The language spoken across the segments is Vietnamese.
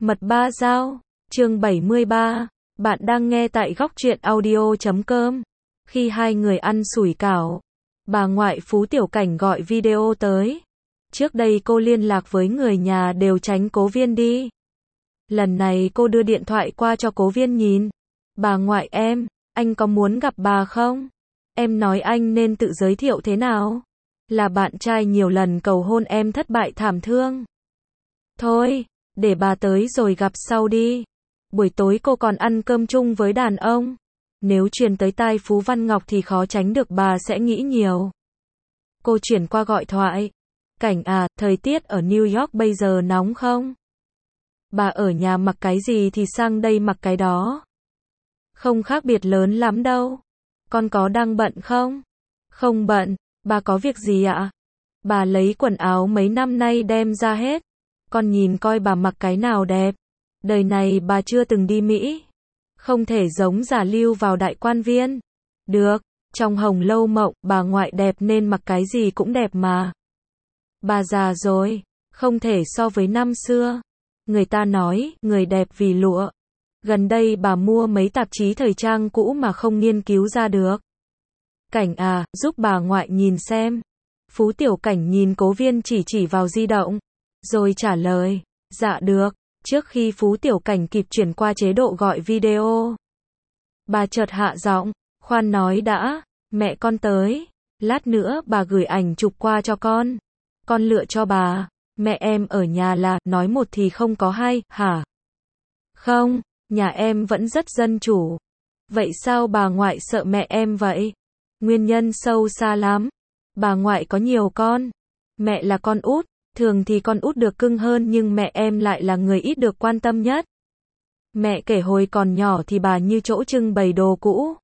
Mật ba dao, chương 73. Bạn đang nghe tại góc truyện audio.com. Khi hai người ăn sủi cảo, bà ngoại Phú Tiểu Cảnh gọi video tới. Trước đây cô liên lạc với người nhà đều tránh Cố Viên đi. Lần này cô đưa điện thoại qua cho Cố Viên nhìn. Bà ngoại em, anh có muốn gặp bà không? Em nói anh nên tự giới thiệu thế nào? Là bạn trai nhiều lần cầu hôn em thất bại thảm thương. Thôi, để bà tới rồi gặp sau đi. Buổi tối cô còn ăn cơm chung với đàn ông. Nếu truyền tới tai Phú Văn Ngọc thì khó tránh được bà sẽ nghĩ nhiều. Cô chuyển qua gọi thoại. Cảnh à, thời tiết ở New York bây giờ nóng không? Bà ở nhà mặc cái gì thì sang đây mặc cái đó. Không khác biệt lớn lắm đâu. Con có đang bận không? Không bận, bà có việc gì ạ? Bà lấy quần áo mấy năm nay đem ra hết. Con nhìn coi bà mặc cái nào đẹp. Đời này bà chưa từng đi Mỹ. Không thể giống giả lưu vào đại quan viên. Được, trong Hồng Lâu Mộng, bà ngoại đẹp nên mặc cái gì cũng đẹp mà. Bà già rồi, không thể so với năm xưa. Người ta nói, người đẹp vì lụa. Gần đây bà mua mấy tạp chí thời trang cũ mà không nghiên cứu ra được. Cảnh à, giúp bà ngoại nhìn xem. Phú Tiểu Cảnh nhìn Cố Viên chỉ vào di động. Rồi trả lời, dạ được, trước khi Phú Tiểu Cảnh kịp chuyển qua chế độ gọi video. Bà chợt hạ giọng, khoan nói đã, mẹ con tới, lát nữa bà gửi ảnh chụp qua cho con lựa cho bà, mẹ em ở nhà là, nói một thì không có hai, hả? Không, nhà em vẫn rất dân chủ. Vậy sao bà ngoại sợ mẹ em vậy? Nguyên nhân sâu xa lắm. Bà ngoại có nhiều con, mẹ là con út. Thường thì con út được cưng hơn nhưng mẹ em lại là người ít được quan tâm nhất. Mẹ kể hồi còn nhỏ thì bà như chỗ trưng bày đồ cũ.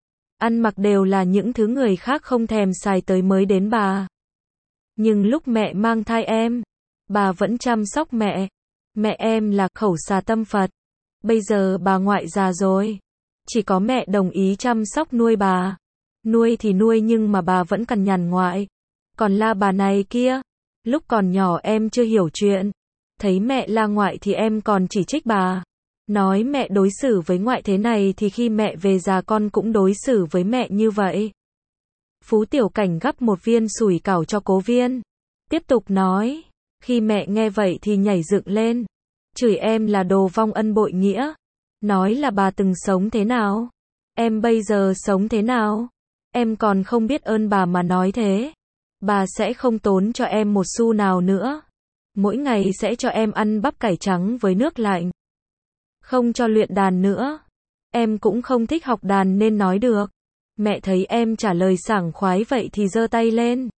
Ăn mặc đều là những thứ người khác không thèm xài tới mới đến bà. Nhưng lúc mẹ mang thai em, bà vẫn chăm sóc mẹ. Mẹ em là khẩu xà tâm Phật. Bây giờ bà ngoại già rồi. Chỉ có mẹ đồng ý chăm sóc nuôi bà. Nuôi thì nuôi nhưng mà bà vẫn cằn nhằn ngoại. Còn la bà này kia. Lúc còn nhỏ em chưa hiểu chuyện. Thấy mẹ la ngoại thì em còn chỉ trích bà. Nói mẹ đối xử với ngoại thế này thì khi mẹ về già con cũng đối xử với mẹ như vậy. Phú Tiểu Cảnh gắp một viên sủi cảo cho Cố Viên. Tiếp tục nói. Khi mẹ nghe vậy thì nhảy dựng lên. Chửi em là đồ vong ân bội nghĩa. Nói là bà từng sống thế nào. Em bây giờ sống thế nào. Em còn không biết ơn bà mà nói thế. Bà sẽ không tốn cho em một xu nào nữa. Mỗi ngày sẽ cho em ăn bắp cải trắng với nước lạnh. Không cho luyện đàn nữa. Em cũng không thích học đàn nên nói được. Mẹ thấy em trả lời sảng khoái vậy thì giơ tay lên.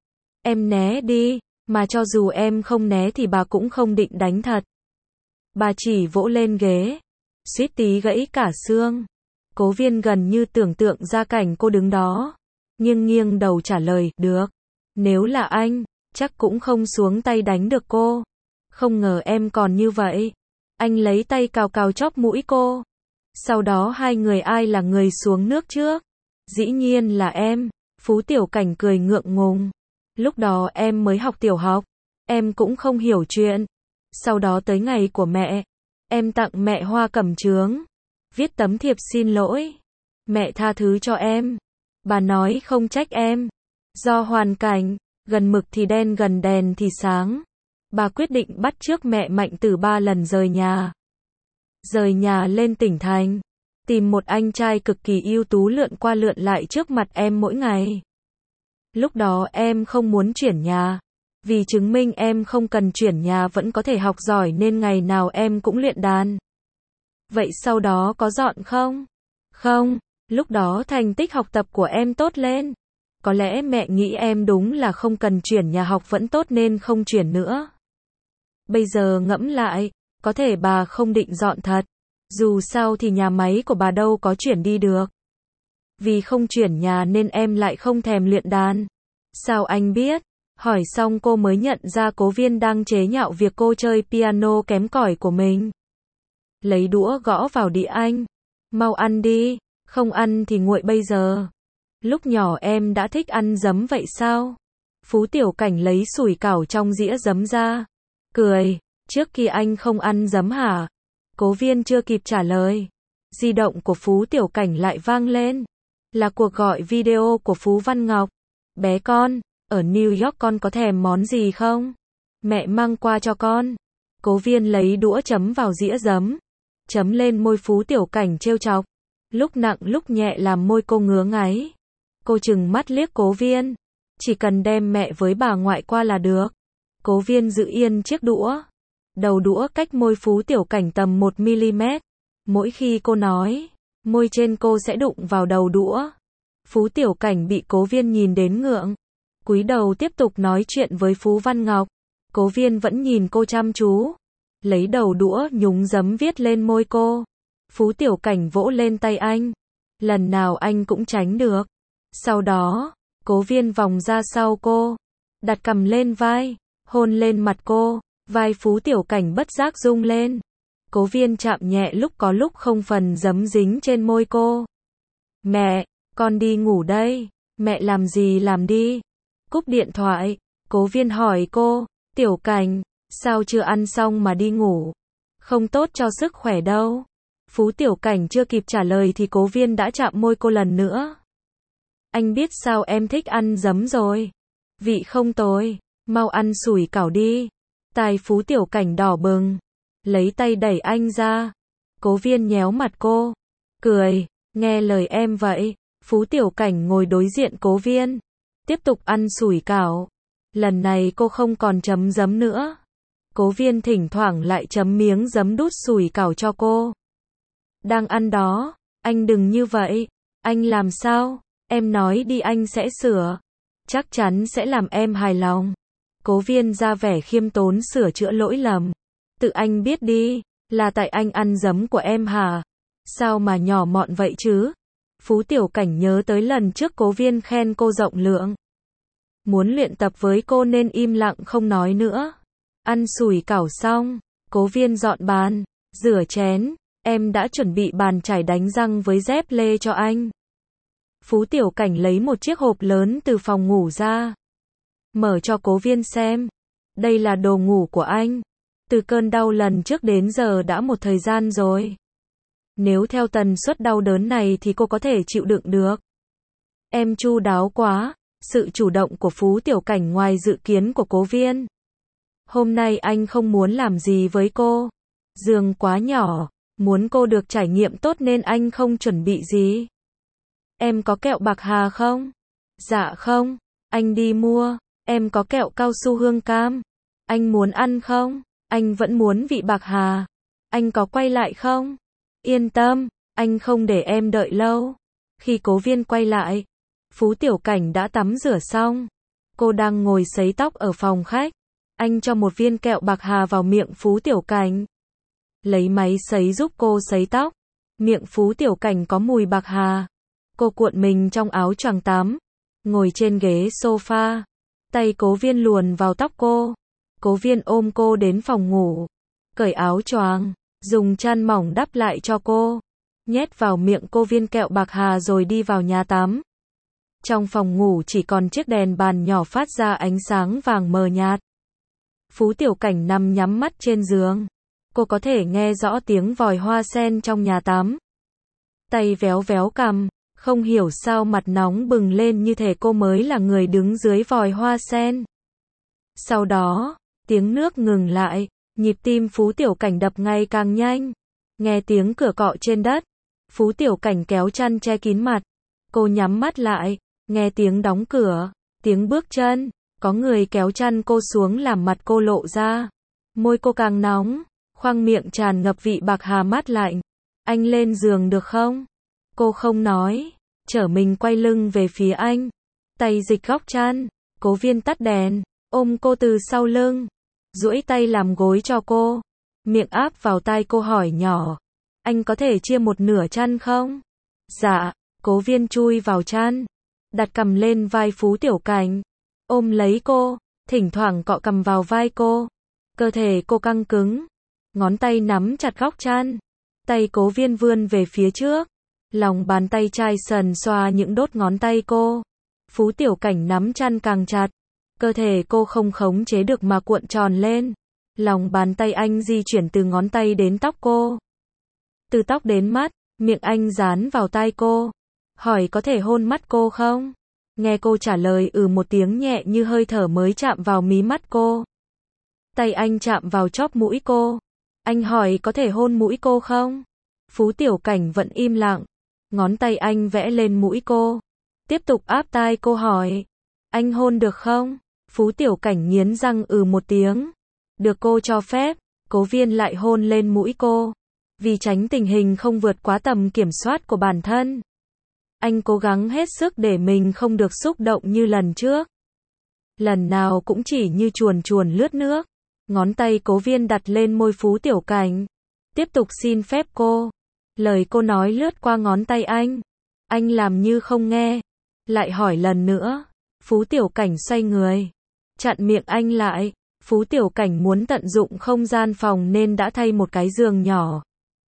Em né đi, mà cho dù em không né thì bà cũng không định đánh thật. Bà chỉ vỗ lên ghế. Suýt tí gãy cả xương. Cố Viên gần như tưởng tượng ra cảnh cô đứng đó. Nghiêng đầu trả lời, được. Nếu là anh, chắc cũng không xuống tay đánh được cô. Không ngờ em còn như vậy. Anh lấy tay cào chóp mũi cô. Sau đó hai người ai là người xuống nước trước? Dĩ nhiên là em. Phú Tiểu Cảnh cười ngượng ngùng. Lúc đó em mới học tiểu học. Em cũng không hiểu chuyện. Sau đó tới ngày của mẹ. Em tặng mẹ hoa cẩm chướng. Viết tấm thiệp xin lỗi. Mẹ tha thứ cho em. Bà nói không trách em. Do hoàn cảnh. Gần mực thì đen gần đèn thì sáng. Bà quyết định bắt chước mẹ Mạnh Tử 3 lần rời nhà. Rời nhà lên tỉnh thành. Tìm một anh trai cực kỳ ưu tú lượn qua lượn lại trước mặt em mỗi ngày. Lúc đó em không muốn chuyển nhà. Vì chứng minh em không cần chuyển nhà vẫn có thể học giỏi nên ngày nào em cũng luyện đàn. Vậy sau đó có dọn không? Không, lúc đó thành tích học tập của em tốt lên. Có lẽ mẹ nghĩ em đúng là không cần chuyển nhà học vẫn tốt nên không chuyển nữa. Bây giờ ngẫm lại, có thể bà không định dọn thật. Dù sao thì nhà máy của bà đâu có chuyển đi được. Vì không chuyển nhà nên em lại không thèm luyện đàn. Sao anh biết? Hỏi xong cô mới nhận ra Cố Viên đang chế nhạo việc cô chơi piano kém cỏi của mình. Lấy đũa gõ vào đĩa anh. Mau ăn đi, không ăn thì nguội bây giờ. Lúc nhỏ em đã thích ăn giấm vậy sao? Phú Tiểu Cảnh lấy sủi cảo trong dĩa giấm ra. Cười, Trước khi anh không ăn giấm hả? Cố Viên chưa kịp trả lời. Di động của Phú Tiểu Cảnh lại vang lên. Là cuộc gọi video của Phú Văn Ngọc. Bé con, ở New York con có thèm món gì không? Mẹ mang qua cho con. Cố Viên lấy đũa chấm vào dĩa giấm. Chấm lên môi Phú Tiểu Cảnh trêu chọc. Lúc nặng lúc nhẹ làm môi cô ngứa ngáy. Cô trừng mắt liếc Cố Viên. Chỉ cần đem mẹ với bà ngoại qua là được. Cố Viên giữ yên chiếc đũa. Đầu đũa cách môi Phú Tiểu Cảnh tầm 1mm. Mỗi khi cô nói, môi trên cô sẽ đụng vào đầu đũa. Phú Tiểu Cảnh bị Cố Viên nhìn đến ngượng. Cúi đầu tiếp tục nói chuyện với Phú Văn Ngọc. Cố Viên vẫn nhìn cô chăm chú. Lấy đầu đũa nhúng giấm viết lên môi cô. Phú Tiểu Cảnh vỗ lên tay anh. Lần nào anh cũng tránh được. Sau đó, Cố Viên vòng ra sau cô. Đặt cằm lên vai. Hôn lên mặt cô. Vai Phú Tiểu Cảnh bất giác rung lên. Cố Viên chạm nhẹ lúc có lúc không phần giấm dính trên môi cô. Mẹ, con đi ngủ đây. Mẹ làm gì làm đi. Cúp điện thoại. Cố Viên hỏi cô. Tiểu Cảnh, sao chưa ăn xong mà đi ngủ? Không tốt cho sức khỏe đâu. Phú Tiểu Cảnh chưa kịp trả lời thì Cố Viên đã chạm môi cô lần nữa. Anh biết sao em thích ăn giấm rồi. Vị không tồi. Mau ăn sủi cảo đi. Tai Phú Tiểu Cảnh đỏ bừng. Lấy tay đẩy anh ra. Cố Viên nhéo mặt cô. Cười. Nghe lời em vậy. Phú Tiểu Cảnh ngồi đối diện Cố Viên. Tiếp tục ăn sủi cảo. Lần này cô không còn chấm giấm nữa. Cố Viên thỉnh thoảng lại chấm miếng giấm đút sủi cảo cho cô. Đang ăn đó. Anh đừng như vậy. Anh làm sao? Em nói đi anh sẽ sửa. Chắc chắn sẽ làm em hài lòng. Cố Viên ra vẻ khiêm tốn sửa chữa lỗi lầm. Tự anh biết đi. Là tại anh ăn giấm của em hả? Sao mà nhỏ mọn vậy chứ? Phú Tiểu Cảnh nhớ tới lần trước Cố Viên khen cô rộng lượng. Muốn luyện tập với cô nên im lặng không nói nữa. Ăn sủi cảo xong. Cố Viên dọn bàn. Rửa chén. Em đã chuẩn bị bàn chải đánh răng với dép lê cho anh. Phú Tiểu Cảnh lấy một chiếc hộp lớn từ phòng ngủ ra. Mở cho Cố Viên xem. Đây là đồ ngủ của anh. Từ cơn đau lần trước đến giờ đã một thời gian rồi. Nếu theo tần suất đau đớn này thì cô có thể chịu đựng được. Em chu đáo quá. Sự chủ động của Phú Tiểu Cảnh ngoài dự kiến của Cố Viên. Hôm nay anh không muốn làm gì với cô. Giường quá nhỏ. Muốn cô được trải nghiệm tốt nên anh không chuẩn bị gì. Em có kẹo bạc hà không? Dạ không. Anh đi mua. Em có kẹo cao su hương cam. Anh muốn ăn không? Anh vẫn muốn vị bạc hà. Anh có quay lại không? Yên tâm, anh không để em đợi lâu. Khi Cố Viên quay lại, Phú Tiểu Cảnh đã tắm rửa xong. Cô đang ngồi sấy tóc ở phòng khách. Anh cho một viên kẹo bạc hà vào miệng Phú Tiểu Cảnh. Lấy máy sấy giúp cô sấy tóc. Miệng Phú Tiểu Cảnh có mùi bạc hà. Cô cuộn mình trong áo choàng tắm. Ngồi trên ghế sofa. Tay Cố Viên luồn vào tóc cô. Cố Viên ôm cô đến phòng ngủ. Cởi áo choàng. Dùng chăn mỏng đắp lại cho cô. Nhét vào miệng cô viên kẹo bạc hà rồi đi vào nhà tắm. Trong phòng ngủ chỉ còn chiếc đèn bàn nhỏ phát ra ánh sáng vàng mờ nhạt. Phú Tiểu Cảnh nằm nhắm mắt trên giường. Cô có thể nghe rõ tiếng vòi hoa sen trong nhà tắm. Tay véo véo cằm. Không hiểu sao mặt nóng bừng lên như thể cô mới là người đứng dưới vòi hoa sen. Sau đó, tiếng nước ngừng lại. Nhịp tim Phú Tiểu Cảnh đập ngày càng nhanh. Nghe tiếng cửa cọ trên đất. Phú Tiểu Cảnh kéo chăn che kín mặt. Cô nhắm mắt lại. Nghe tiếng đóng cửa. Tiếng bước chân. Có người kéo chăn cô xuống làm mặt cô lộ ra. Môi cô càng nóng. Khoang miệng tràn ngập vị bạc hà mát lạnh. Anh lên giường được không? Cô không nói. Trở mình quay lưng về phía anh. Tay dịch góc chăn. Cố Viên tắt đèn. Ôm cô từ sau lưng. Duỗi tay làm gối cho cô. Miệng áp vào tai cô hỏi nhỏ. Anh có thể chia một nửa chăn không? Dạ. Cố Viên chui vào chăn. Đặt cằm lên vai Phú Tiểu Cảnh. Ôm lấy cô. Thỉnh thoảng cọ cằm vào vai cô. Cơ thể cô căng cứng. Ngón tay nắm chặt góc chăn. Tay Cố Viên vươn về phía trước. Lòng bàn tay chai sần xoa những đốt ngón tay cô. Phú Tiểu Cảnh nắm chăn càng chặt. Cơ thể cô không khống chế được mà cuộn tròn lên. Lòng bàn tay anh di chuyển từ ngón tay đến tóc cô. Từ tóc đến mắt, miệng anh dán vào tai cô. Hỏi có thể hôn mắt cô không? Nghe cô trả lời một tiếng nhẹ như hơi thở mới chạm vào mí mắt cô. Tay anh chạm vào chóp mũi cô. Anh hỏi có thể hôn mũi cô không? Phú Tiểu Cảnh vẫn im lặng. Ngón tay anh vẽ lên mũi cô. Tiếp tục áp tai cô hỏi. Anh hôn được không? Phú Tiểu Cảnh nghiến răng một tiếng. Được cô cho phép, Cố Viên lại hôn lên mũi cô. Vì tránh tình hình không vượt quá tầm kiểm soát của bản thân, anh cố gắng hết sức để mình không được xúc động như lần trước. Lần nào cũng chỉ như chuồn chuồn lướt nước. Ngón tay Cố Viên đặt lên môi Phú Tiểu Cảnh. Tiếp tục xin phép cô. Lời cô nói lướt qua ngón tay anh. Anh làm như không nghe. Lại hỏi lần nữa. Phú Tiểu Cảnh xoay người. Chặn miệng anh lại. Phú Tiểu Cảnh muốn tận dụng không gian phòng nên đã thay một cái giường nhỏ.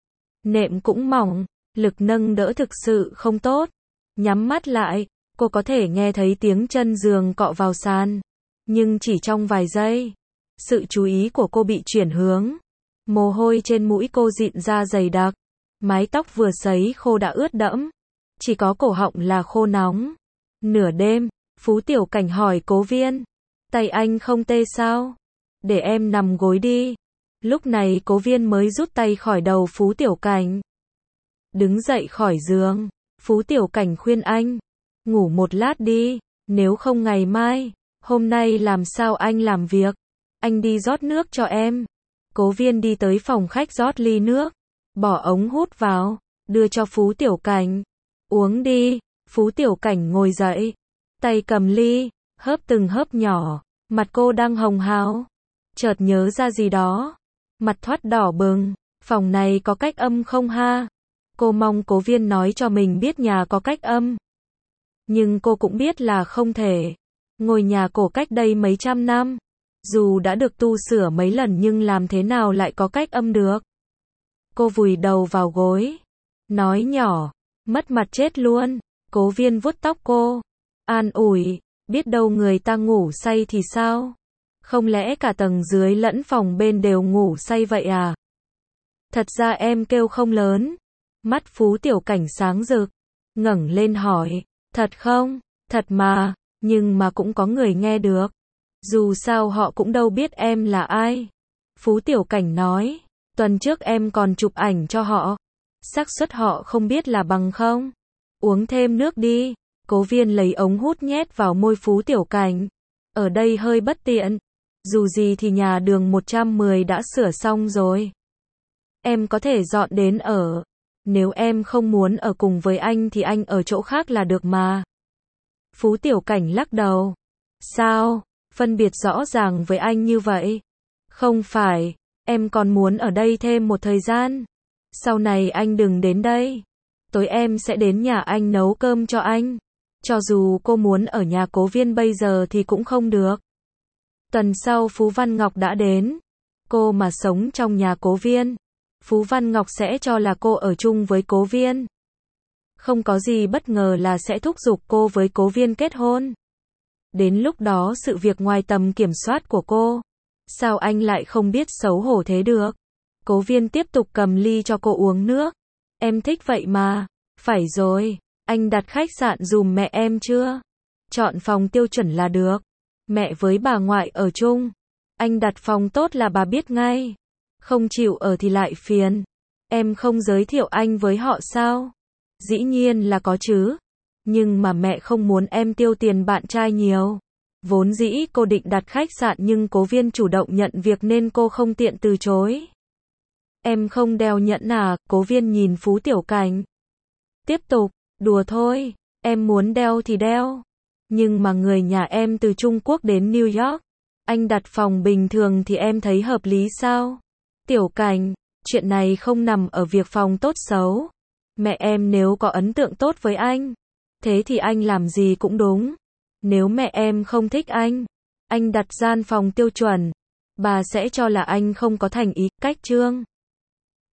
Nệm cũng mỏng. Lực nâng đỡ thực sự không tốt. Nhắm mắt lại, cô có thể nghe thấy tiếng chân giường cọ vào sàn. Nhưng chỉ trong vài giây, sự chú ý của cô bị chuyển hướng. Mồ hôi trên mũi cô dịn ra dày đặc. Mái tóc vừa sấy khô đã ướt đẫm. Chỉ có cổ họng là khô nóng. Nửa đêm, Phú Tiểu Cảnh hỏi Cố Viên. Tay anh không tê sao? Để em nằm gối đi. Lúc này Cố Viên mới rút tay khỏi đầu Phú Tiểu Cảnh. Đứng dậy khỏi giường. Phú Tiểu Cảnh khuyên anh. Ngủ một lát đi. Nếu không ngày mai. Hôm nay làm sao anh làm việc? Anh đi rót nước cho em. Cố Viên đi tới phòng khách rót ly nước. Bỏ ống hút vào. Đưa cho Phú Tiểu Cảnh. Uống đi. Phú Tiểu Cảnh ngồi dậy. Tay cầm ly. Hớp từng hớp nhỏ. Mặt cô đang hồng hào. Chợt nhớ ra gì đó. Mặt thoát đỏ bừng. Phòng này có cách âm không ha? Cô mong Cố Viên nói cho mình biết nhà có cách âm. Nhưng cô cũng biết là không thể. Ngôi nhà cổ cách đây mấy trăm năm. Dù đã được tu sửa mấy lần nhưng làm thế nào lại có cách âm được. Cô vùi đầu vào gối. Nói nhỏ. Mất mặt chết luôn. Cố Viên vuốt tóc cô. An ủi. Biết đâu người ta ngủ say thì sao? Không lẽ cả tầng dưới lẫn phòng bên đều ngủ say vậy à? Thật ra em kêu không lớn. Mắt Phú Tiểu Cảnh sáng rực. Ngẩng lên hỏi. Thật không? Thật mà. Nhưng mà cũng có người nghe được. Dù sao họ cũng đâu biết em là ai. Phú Tiểu Cảnh nói. Tuần trước em còn chụp ảnh cho họ. Xác suất họ không biết là bằng không? Uống thêm nước đi. Cố Viên lấy ống hút nhét vào môi Phú Tiểu Cảnh. Ở đây hơi bất tiện. Dù gì thì nhà đường 110 đã sửa xong rồi. Em có thể dọn đến ở. Nếu em không muốn ở cùng với anh thì anh ở chỗ khác là được mà. Phú Tiểu Cảnh lắc đầu. Sao? Phân biệt rõ ràng với anh như vậy? Không phải. Em còn muốn ở đây thêm một thời gian. Sau này anh đừng đến đây. Tối em sẽ đến nhà anh nấu cơm cho anh. Cho dù cô muốn ở nhà Cố Viên bây giờ thì cũng không được. Tuần sau Phú Văn Ngọc đã đến. Cô mà sống trong nhà Cố Viên, Phú Văn Ngọc sẽ cho là cô ở chung với Cố Viên. Không có gì bất ngờ là sẽ thúc giục cô với Cố Viên kết hôn. Đến lúc đó sự việc ngoài tầm kiểm soát của cô. Sao anh lại không biết xấu hổ thế được? Cố Viên tiếp tục cầm ly cho cô uống nước. Em thích vậy mà. Phải rồi, anh đặt khách sạn dùm mẹ em chưa? Chọn phòng tiêu chuẩn là được. Mẹ với bà ngoại ở chung. Anh đặt phòng tốt là bà biết ngay. Không chịu ở thì lại phiền. Em không giới thiệu anh với họ sao? Dĩ nhiên là có chứ. Nhưng mà mẹ không muốn em tiêu tiền bạn trai nhiều. Vốn dĩ cô định đặt khách sạn nhưng Cố Viên chủ động nhận việc nên cô không tiện từ chối. Em không đeo nhẫn à? Cố Viên nhìn Phú Tiểu Cảnh. Tiếp tục, đùa thôi. Em muốn đeo thì đeo. Nhưng mà người nhà em từ Trung Quốc đến New York. Anh đặt phòng bình thường thì em thấy hợp lý sao? Tiểu Cảnh, chuyện này không nằm ở việc phòng tốt xấu. Mẹ em nếu có ấn tượng tốt với anh, thế thì anh làm gì cũng đúng. Nếu mẹ em không thích anh đặt gian phòng tiêu chuẩn, bà sẽ cho là anh không có thành ý, cách trương.